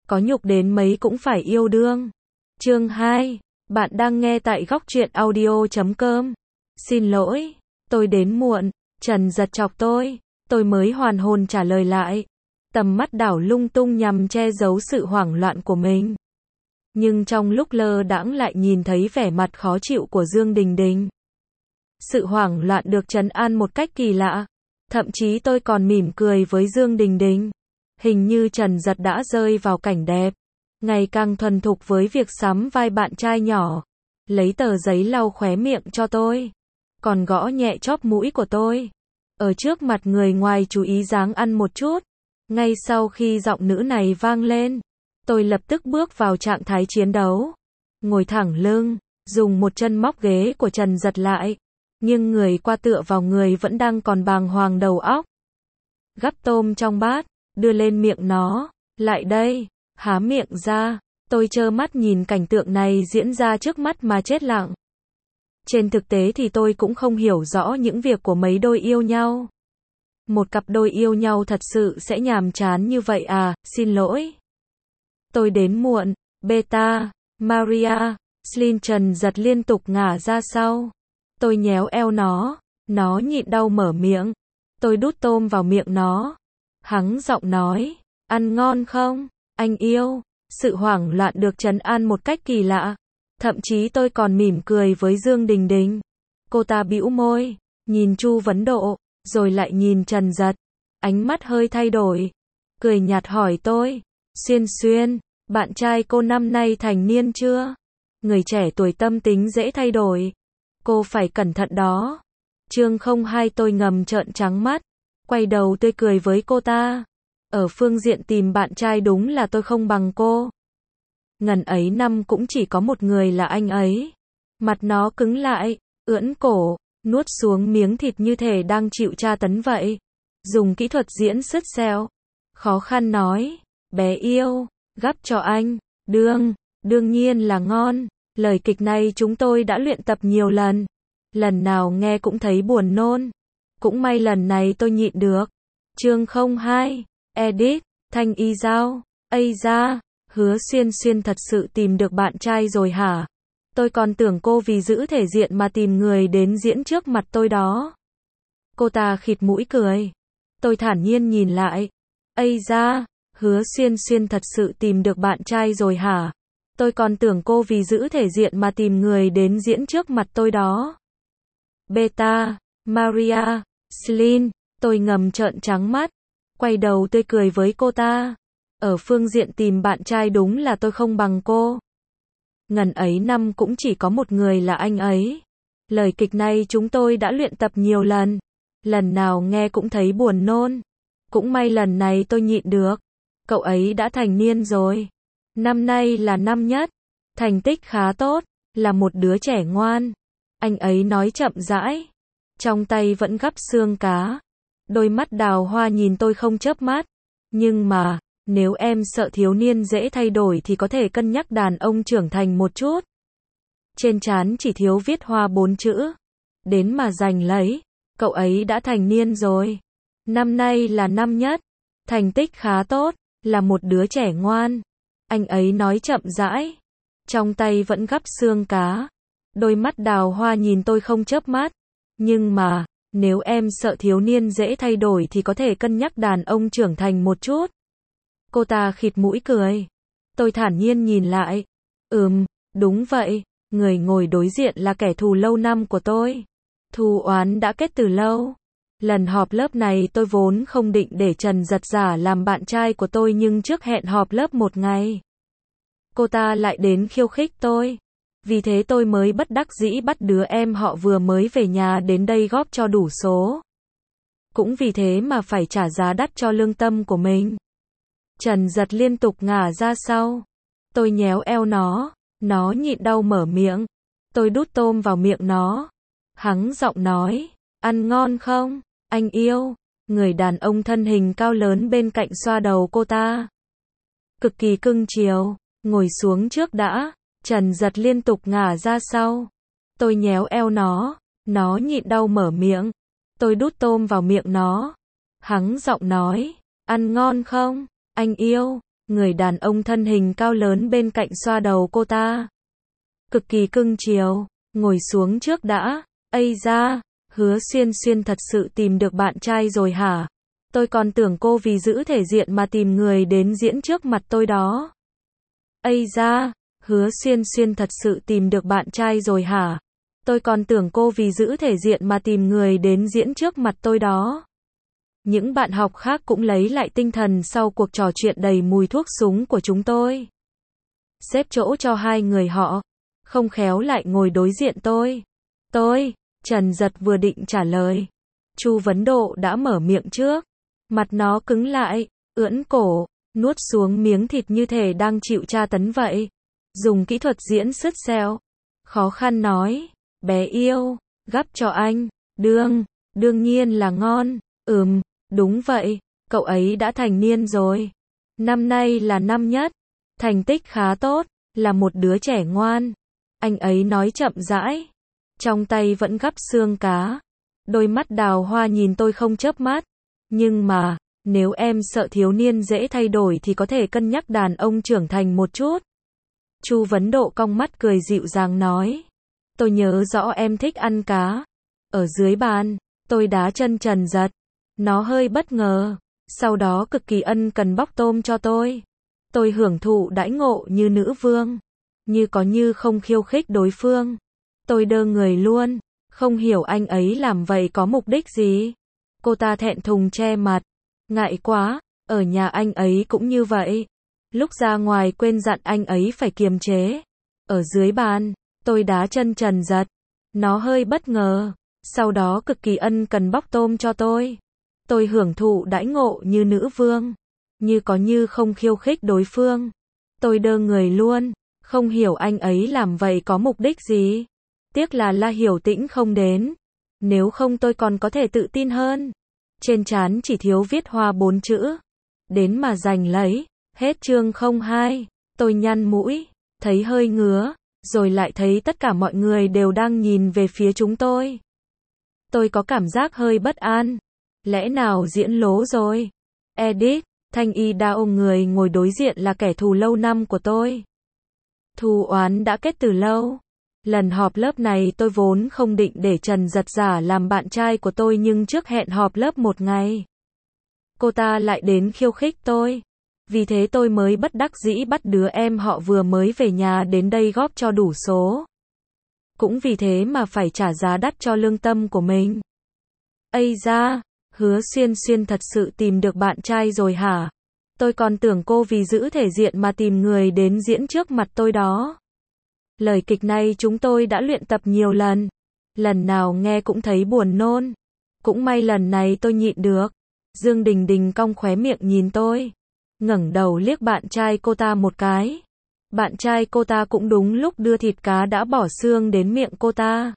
có nhục đến mấy cũng phải yêu đương. Chương 2, bạn đang nghe tại góc truyện audio.com. Xin lỗi, tôi đến muộn, Trần giật chọc tôi mới hoàn hồn trả lời lại. Tầm mắt đảo lung tung nhằm che giấu sự hoảng loạn của mình. Nhưng trong lúc lơ đãng lại nhìn thấy vẻ mặt khó chịu của Dương Đình Đình. Sự hoảng loạn được trấn an một cách kỳ lạ. Thậm chí tôi còn mỉm cười với Dương Đình Đình. Hình như Trần giật đã rơi vào cảnh đẹp. Ngày càng thuần thục với việc sắm vai bạn trai nhỏ. Lấy tờ giấy lau khóe miệng cho tôi. Còn gõ nhẹ chóp mũi của tôi. Ở trước mặt người ngoài chú ý dáng ăn một chút. Ngay sau khi giọng nữ này vang lên, tôi lập tức bước vào trạng thái chiến đấu. Ngồi thẳng lưng, dùng một chân móc ghế của Trần giật lại. Nhưng người qua tựa vào người vẫn đang còn bàng hoàng đầu óc. Gắp tôm trong bát, đưa lên miệng nó. Lại đây, há miệng ra. Tôi trơ mắt nhìn cảnh tượng này diễn ra trước mắt mà chết lặng. Trên thực tế thì tôi cũng không hiểu rõ những việc của mấy đôi yêu nhau. Một cặp đôi yêu nhau thật sự sẽ nhàm chán như vậy à, xin lỗi. Tôi đến muộn, Beta, Maria, Slin. Trần giật liên tục ngả ra sau. Tôi nhéo eo nó nhịn đau mở miệng. Tôi đút tôm vào miệng nó. Hắng giọng nói, ăn ngon không, anh yêu. Sự hoảng loạn được trấn an một cách kỳ lạ. Thậm chí tôi còn mỉm cười với Dương Đình Đình. Cô ta bĩu môi, nhìn Chu Vấn Độ, rồi lại nhìn Trần giật. Ánh mắt hơi thay đổi. Cười nhạt hỏi tôi, Xuyên Xuyên, bạn trai cô năm nay thành niên chưa? Người trẻ tuổi tâm tính dễ thay đổi. Cô phải cẩn thận đó. Chương 02. Tôi ngầm trợn trắng mắt. Quay đầu tươi cười với cô ta. Ở phương diện tìm bạn trai đúng là tôi không bằng cô. Ngần ấy năm cũng chỉ có một người là anh ấy. Mặt nó cứng lại, ưỡn cổ, nuốt xuống miếng thịt như thể đang chịu tra tấn vậy. Dùng kỹ thuật diễn sứt xẻo. Khó khăn nói, bé yêu, gắp cho anh. Đương nhiên là ngon. Lời kịch này chúng tôi đã luyện tập nhiều lần. Lần nào nghe cũng thấy buồn nôn. Cũng may lần này tôi nhịn được. Chương 02, Edit, Thanh Y Giao. Ây da, Hứa Xuyên Xuyên thật sự tìm được bạn trai rồi hả? Tôi còn tưởng cô vì giữ thể diện mà tìm người đến diễn trước mặt tôi đó. Cô ta khịt mũi cười. Tôi thản nhiên nhìn lại. Ây da, Hứa Xuyên Xuyên thật sự tìm được bạn trai rồi hả? Tôi còn tưởng cô vì giữ thể diện mà tìm người đến diễn trước mặt tôi đó. Beta, Maria, Slin. Tôi ngầm trợn trắng mắt. Quay đầu tươi cười với cô ta. Ở phương diện tìm bạn trai đúng là tôi không bằng cô. Ngần ấy năm cũng chỉ có một người là anh ấy. Lời kịch này chúng tôi đã luyện tập nhiều lần. Lần nào nghe cũng thấy buồn nôn. Cũng may lần này tôi nhịn được. Cậu ấy đã thành niên rồi. Năm nay là năm nhất. Thành tích khá tốt. Là một đứa trẻ ngoan. Anh ấy nói chậm rãi. Trong tay vẫn gắp xương cá. Đôi mắt đào hoa nhìn tôi không chớp mắt. Nhưng mà, nếu em sợ thiếu niên dễ thay đổi thì có thể cân nhắc đàn ông trưởng thành một chút. Trên trán chỉ thiếu viết hoa 4 chữ. Đến mà giành lấy. Cậu ấy đã thành niên rồi. Năm nay là năm nhất. Thành tích khá tốt. Là một đứa trẻ ngoan. Anh ấy nói chậm rãi. Trong tay vẫn gắp xương cá. Đôi mắt đào hoa nhìn tôi không chớp mắt. Nhưng mà, nếu em sợ thiếu niên dễ thay đổi thì có thể cân nhắc đàn ông trưởng thành một chút. Cô ta khịt mũi cười. Tôi thản nhiên nhìn lại. Đúng vậy. Người ngồi đối diện là kẻ thù lâu năm của tôi. Thù oán đã kết từ lâu. Lần họp lớp này tôi vốn không định để Trần giật giả làm bạn trai của tôi, nhưng trước hẹn họp lớp một ngày, cô ta lại đến khiêu khích tôi. Vì thế tôi mới bất đắc dĩ bắt đứa em họ vừa mới về nhà đến đây góp cho đủ số. Cũng vì thế mà phải trả giá đắt cho lương tâm của mình. Trần giật liên tục ngả ra sau. Tôi nhéo eo nó nhịn đau mở miệng. Tôi đút tôm vào miệng nó. Hắng giọng nói, ăn ngon không, anh yêu. Người đàn ông thân hình cao lớn bên cạnh xoa đầu cô ta. Cực kỳ cưng chiều, ngồi xuống trước đã. Trần giật liên tục ngả ra sau. Tôi nhéo eo nó nhịn đau mở miệng. Tôi đút tôm vào miệng nó. Hắng giọng nói, ăn ngon không, anh yêu. Người đàn ông thân hình cao lớn bên cạnh xoa đầu cô ta. Cực kỳ cưng chiều, ngồi xuống trước đã. Ây da, Hứa Xuyên Xuyên thật sự tìm được bạn trai rồi hả? Tôi còn tưởng cô vì giữ thể diện mà tìm người đến diễn trước mặt tôi đó. Ây da, Hứa Xuyên Xuyên thật sự tìm được bạn trai rồi hả? Tôi còn tưởng cô vì giữ thể diện mà tìm người đến diễn trước mặt tôi đó. Những bạn học khác cũng lấy lại tinh thần sau cuộc trò chuyện đầy mùi thuốc súng của chúng tôi. Xếp chỗ cho hai người họ, không khéo lại ngồi đối diện tôi. Trần Giật vừa định trả lời. Chu Vấn Độ đã mở miệng trước. Mặt nó cứng lại, ưỡn cổ, nuốt xuống miếng thịt như thể đang chịu tra tấn vậy. Dùng kỹ thuật diễn sứt xeo. Khó khăn nói, bé yêu, gắp cho anh. Đương nhiên là ngon. Đúng vậy, cậu ấy đã thành niên rồi. Năm nay là năm nhất, thành tích khá tốt, là một đứa trẻ ngoan. Anh ấy nói chậm rãi, trong tay vẫn gắp xương cá. Đôi mắt đào hoa nhìn tôi không chớp mắt. Nhưng mà, nếu em sợ thiếu niên dễ thay đổi thì có thể cân nhắc đàn ông trưởng thành một chút. Chu Vấn Độ cong mắt cười dịu dàng nói. Tôi nhớ rõ em thích ăn cá. Ở dưới bàn, tôi đá chân Trần Giật. Nó hơi bất ngờ, sau đó cực kỳ ân cần bóc tôm cho tôi. Tôi hưởng thụ đãi ngộ như nữ vương, như có như không khiêu khích đối phương. Tôi đơ người luôn, không hiểu anh ấy làm vậy có mục đích gì. Cô ta thẹn thùng che mặt, ngại quá, ở nhà anh ấy cũng như vậy. Lúc ra ngoài quên dặn anh ấy phải kiềm chế. Ở dưới bàn, tôi đá chân Trần Giật. Nó hơi bất ngờ, sau đó cực kỳ ân cần bóc tôm cho tôi. Tôi hưởng thụ đãi ngộ như nữ vương, như có như không khiêu khích đối phương. Tôi đơ người luôn, không hiểu anh ấy làm vậy có mục đích gì. Tiếc là La Hiểu Tĩnh không đến, nếu không tôi còn có thể tự tin hơn. Trên trán chỉ thiếu viết hoa 4 chữ. Đến mà giành lấy. Hết chương 02, tôi nhăn mũi, thấy hơi ngứa, rồi lại thấy tất cả mọi người đều đang nhìn về phía chúng tôi. Tôi có cảm giác hơi bất an. Lẽ nào diễn lố rồi? Edit, Thanh Y đã ôm người ngồi đối diện là kẻ thù lâu năm của tôi. Thù oán đã kết từ lâu. Lần họp lớp này tôi vốn không định để Trần Giật giả làm bạn trai của tôi, nhưng trước hẹn họp lớp một ngày, cô ta lại đến khiêu khích tôi. Vì thế tôi mới bất đắc dĩ bắt đứa em họ vừa mới về nhà đến đây góp cho đủ số. Cũng vì thế mà phải trả giá đắt cho lương tâm của mình. Ây da, Hứa Xuyên Xuyên thật sự tìm được bạn trai rồi hả? Tôi còn tưởng cô vì giữ thể diện mà tìm người đến diễn trước mặt tôi đó. Lời kịch này chúng tôi đã luyện tập nhiều lần. Lần nào nghe cũng thấy buồn nôn. Cũng may lần này tôi nhịn được. Dương Đình Đình cong khóe miệng nhìn tôi. Ngẩng đầu liếc bạn trai cô ta một cái. Bạn trai cô ta cũng đúng lúc đưa thịt cá đã bỏ xương đến miệng cô ta.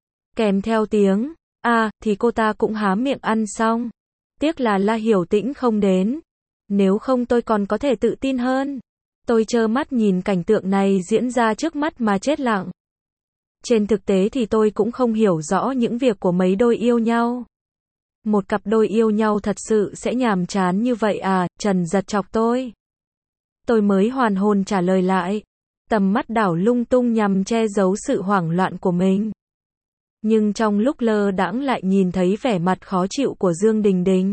Kèm theo tiếng thì cô ta cũng há miệng ăn xong. Tiếc là La Hiểu Tĩnh không đến. Nếu không tôi còn có thể tự tin hơn. Tôi trơ mắt nhìn cảnh tượng này diễn ra trước mắt mà chết lặng. Trên thực tế thì tôi cũng không hiểu rõ những việc của mấy đôi yêu nhau. Một cặp đôi yêu nhau thật sự sẽ nhàm chán như vậy à? Trần Giật chọc tôi. Tôi mới hoàn hồn trả lời lại. Tầm mắt đảo lung tung nhằm che giấu sự hoảng loạn của mình. Nhưng trong lúc lơ đãng lại nhìn thấy vẻ mặt khó chịu của Dương Đình Đình.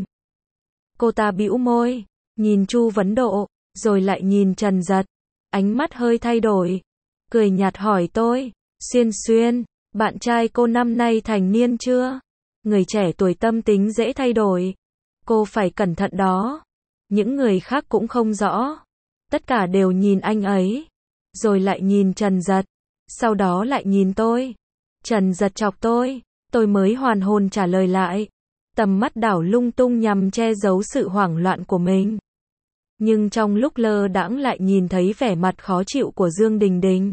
Cô ta bĩu môi, nhìn Chu Vấn Độ, rồi lại nhìn Trần Giật. Ánh mắt hơi thay đổi. Cười nhạt hỏi tôi, Xuyên Xuyên, bạn trai cô năm nay thành niên chưa? Người trẻ tuổi tâm tính dễ thay đổi. Cô phải cẩn thận đó. Những người khác cũng không rõ. Tất cả đều nhìn anh ấy. Rồi lại nhìn Trần Giật. Sau đó lại nhìn tôi. Trần Giật chọc tôi mới hoàn hồn trả lời lại. Tầm mắt đảo lung tung nhằm che giấu sự hoảng loạn của mình. Nhưng trong lúc lơ đãng lại nhìn thấy vẻ mặt khó chịu của Dương Đình Đình.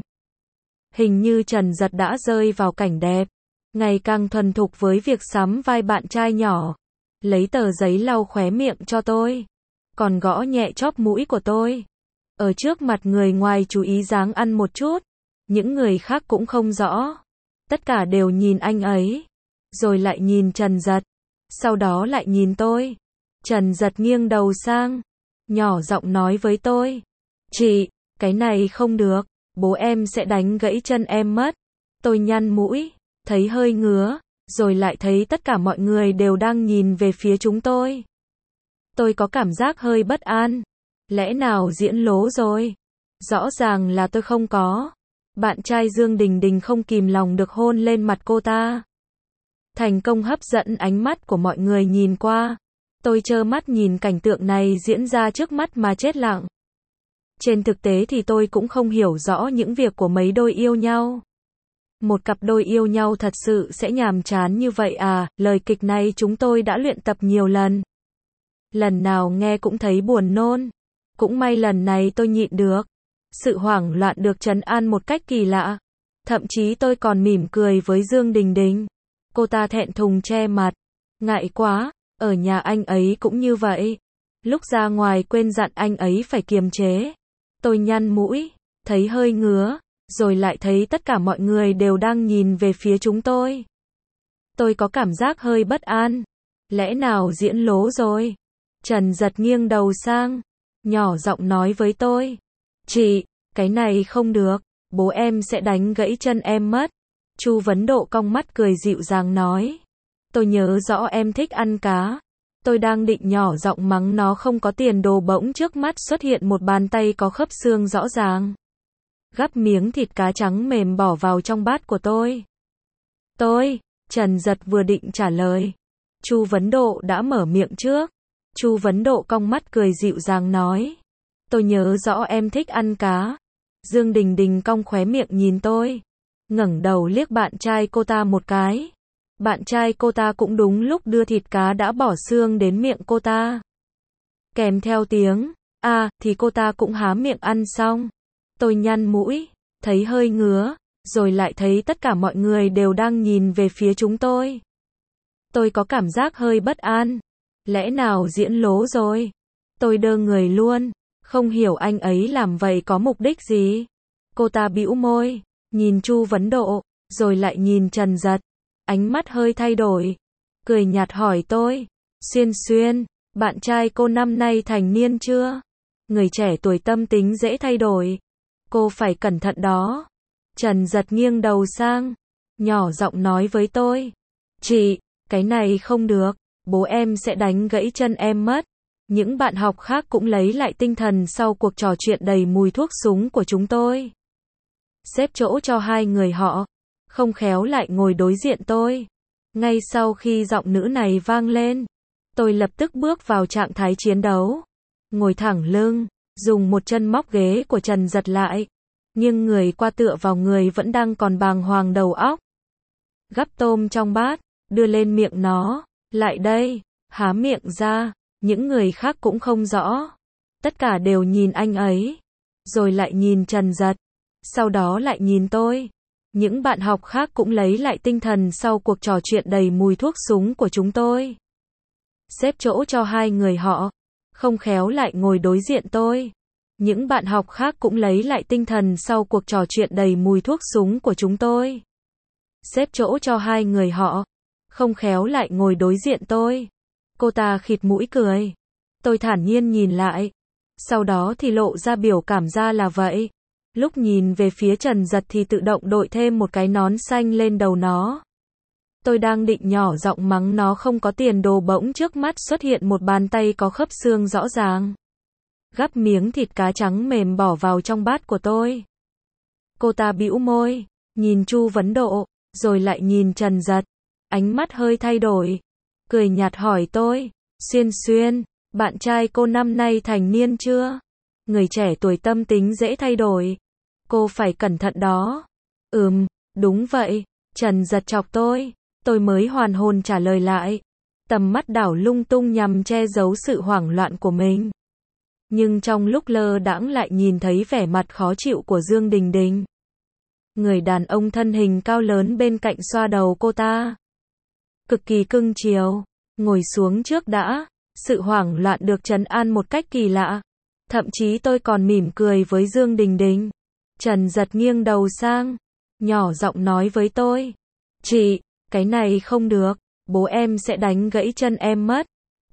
Hình như Trần Giật đã rơi vào cảnh đẹp. Ngày càng thuần thục với việc sắm vai bạn trai nhỏ. Lấy tờ giấy lau khóe miệng cho tôi. Còn gõ nhẹ chóp mũi của tôi. Ở trước mặt người ngoài chú ý dáng ăn một chút. Những người khác cũng không rõ. Tất cả đều nhìn anh ấy. Rồi lại nhìn Trần Giật. Sau đó lại nhìn tôi. Trần Giật nghiêng đầu sang. nhỏ giọng nói với tôi. Chị, cái này không được, bố em sẽ đánh gãy chân em mất. Tôi nhăn mũi, thấy hơi ngứa, rồi lại thấy tất cả mọi người đều đang nhìn về phía chúng tôi. Tôi có cảm giác hơi bất an. Lẽ nào diễn lố rồi? Rõ ràng là tôi không có. Bạn trai Dương Đình Đình không kìm lòng được hôn lên mặt cô ta. Thành công hấp dẫn ánh mắt của mọi người nhìn qua. Tôi trơ mắt nhìn cảnh tượng này diễn ra trước mắt mà chết lặng. Trên thực tế thì tôi cũng không hiểu rõ những việc của mấy đôi yêu nhau. Một cặp đôi yêu nhau thật sự sẽ nhàm chán như vậy à? Lời kịch này chúng tôi đã luyện tập nhiều lần. Lần nào nghe cũng thấy buồn nôn. Cũng may lần này tôi nhịn được. Sự hoảng loạn được trấn an một cách kỳ lạ. Thậm chí tôi còn mỉm cười với Dương Đình Đình. Cô ta thẹn thùng che mặt. Ngại quá, ở nhà anh ấy cũng như vậy. Lúc ra ngoài quên dặn anh ấy phải kiềm chế. Tôi nhăn mũi, thấy hơi ngứa, rồi lại thấy tất cả mọi người đều đang nhìn về phía chúng tôi. Tôi có cảm giác hơi bất an. Lẽ nào diễn lố rồi? Trần Giật nghiêng đầu sang, nhỏ giọng nói với tôi. Chị, cái này không được, bố em sẽ đánh gãy chân em mất. Chu Vấn Độ cong mắt cười dịu dàng nói. Tôi nhớ rõ em thích ăn cá. Tôi đang định nhỏ giọng mắng nó không có tiền đồ, bỗng trước mắt xuất hiện một bàn tay có khớp xương rõ ràng. Gắp miếng thịt cá trắng mềm bỏ vào trong bát của tôi. Trần Giật vừa định trả lời. Chu Vấn Độ đã mở miệng trước. Chu Vấn Độ cong mắt cười dịu dàng nói. Tôi nhớ rõ em thích ăn cá. Dương Đình Đình cong khóe miệng nhìn tôi. Ngẩng đầu liếc bạn trai cô ta một cái. Bạn trai cô ta cũng đúng lúc đưa thịt cá đã bỏ xương đến miệng cô ta. Kèm theo tiếng, thì cô ta cũng há miệng ăn xong. Tôi nhăn mũi, thấy hơi ngứa, rồi lại thấy tất cả mọi người đều đang nhìn về phía chúng tôi. Tôi có cảm giác hơi bất an. Lẽ nào diễn lố rồi? Tôi đơ người luôn, không hiểu anh ấy làm vậy có mục đích gì. Cô ta bĩu môi, nhìn Chu Vấn Độ, rồi lại nhìn Trần Giật. Ánh mắt hơi thay đổi. Cười nhạt hỏi tôi. Xuyên Xuyên, bạn trai cô năm nay thành niên chưa? Người trẻ tuổi tâm tính dễ thay đổi. Cô phải cẩn thận đó. Trần Giật nghiêng đầu sang, nhỏ giọng nói với tôi. Chị, cái này không được, bố em sẽ đánh gãy chân em mất. Những bạn học khác cũng lấy lại tinh thần sau cuộc trò chuyện đầy mùi thuốc súng của chúng tôi. Xếp chỗ cho hai người họ. Không khéo lại ngồi đối diện tôi. Ngay sau khi giọng nữ này vang lên, tôi lập tức bước vào trạng thái chiến đấu. Ngồi thẳng lưng, dùng một chân móc ghế của Trần Giật lại. Nhưng người qua tựa vào người vẫn đang còn bàng hoàng đầu óc. Gắp tôm trong bát, đưa lên miệng nó. Lại đây, há miệng ra. Những người khác cũng không rõ. Tất cả đều nhìn anh ấy. Rồi lại nhìn Trần Giật. Sau đó lại nhìn tôi. Những bạn học khác cũng lấy lại tinh thần sau cuộc trò chuyện đầy mùi thuốc súng của chúng tôi. Xếp chỗ cho hai người họ. Không khéo lại ngồi đối diện tôi. Những bạn học khác cũng lấy lại tinh thần sau cuộc trò chuyện đầy mùi thuốc súng của chúng tôi. Xếp chỗ cho hai người họ. Không khéo lại ngồi đối diện tôi. Cô ta khịt mũi cười. Tôi thản nhiên nhìn lại. Sau đó thì lộ ra biểu cảm ra là vậy. Lúc nhìn về phía Trần Giật thì tự động đội thêm một cái nón xanh lên đầu nó. Tôi đang định nhỏ giọng mắng nó không có tiền đồ, bỗng trước mắt xuất hiện một bàn tay có khớp xương rõ ràng. Gắp miếng thịt cá trắng mềm bỏ vào trong bát của tôi. Cô ta bĩu môi, nhìn Chu Vấn Độ, rồi lại nhìn Trần Giật. Ánh mắt hơi thay đổi. Cười nhạt hỏi tôi. Xuyên Xuyên, bạn trai cô năm nay thành niên chưa? Người trẻ tuổi tâm tính dễ thay đổi. Cô phải cẩn thận đó. Đúng vậy. Trần Giật chọc tôi. Tôi mới hoàn hồn trả lời lại. Tầm mắt đảo lung tung nhằm che giấu sự hoảng loạn của mình. Nhưng trong lúc lơ đãng lại nhìn thấy vẻ mặt khó chịu của Dương Đình Đình. Người đàn ông thân hình cao lớn bên cạnh xoa đầu cô ta. Cực kỳ cưng chiều. Ngồi xuống trước đã. Sự hoảng loạn được trấn an một cách kỳ lạ. Thậm chí tôi còn mỉm cười với Dương Đình Đình. Trần Giật nghiêng đầu sang, nhỏ giọng nói với tôi. Chị, cái này không được, bố em sẽ đánh gãy chân em mất.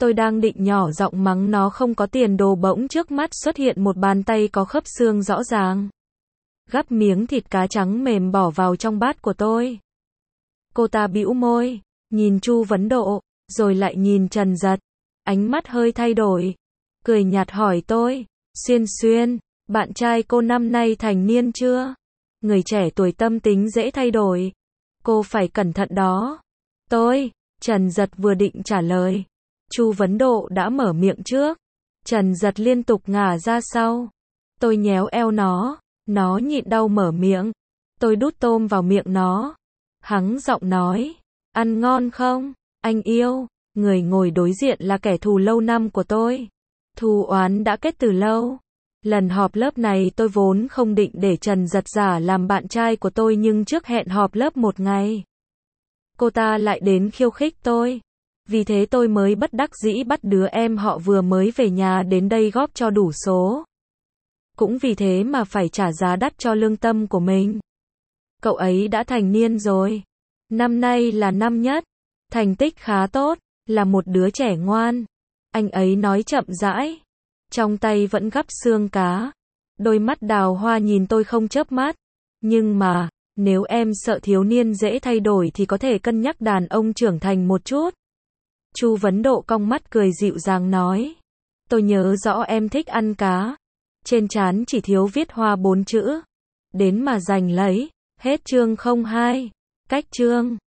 Tôi đang định nhỏ giọng mắng nó không có tiền đồ, bỗng trước mắt xuất hiện một bàn tay có khớp xương rõ ràng. Gắp miếng thịt cá trắng mềm bỏ vào trong bát của tôi. Cô ta bĩu môi, nhìn Chu Vấn Độ, rồi lại nhìn Trần Giật. Ánh mắt hơi thay đổi. Cười nhạt hỏi tôi, Xuyên Xuyên, bạn trai cô năm nay thành niên chưa? Người trẻ tuổi tâm tính dễ thay đổi. Cô phải cẩn thận đó. Trần Giật vừa định trả lời. Chu Vấn Độ đã mở miệng trước. Trần Giật liên tục ngả ra sau. Tôi nhéo eo nó nhịn đau mở miệng. Tôi đút tôm vào miệng nó. Hắng giọng nói, ăn ngon không, anh yêu. Người ngồi đối diện là kẻ thù lâu năm của tôi. Thù oán đã kết từ lâu. Lần họp lớp này tôi vốn không định để Trần Giật giả làm bạn trai của tôi, nhưng trước hẹn họp lớp một ngày, cô ta lại đến khiêu khích tôi. Vì thế tôi mới bất đắc dĩ bắt đứa em họ vừa mới về nhà đến đây góp cho đủ số. Cũng vì thế mà phải trả giá đắt cho lương tâm của mình. Cậu ấy đã thành niên rồi. Năm nay là năm nhất. Thành tích khá tốt, là một đứa trẻ ngoan. Anh ấy nói chậm rãi. Trong tay vẫn gắp xương cá. Đôi mắt đào hoa nhìn tôi không chớp mắt. Nhưng mà, nếu em sợ thiếu niên dễ thay đổi thì có thể cân nhắc đàn ông trưởng thành một chút. Chu Vấn Độ cong mắt cười dịu dàng nói. Tôi nhớ rõ em thích ăn cá. Trên trán chỉ thiếu viết hoa 4 chữ. Đến mà giành lấy. Hết chương 02. Cách chương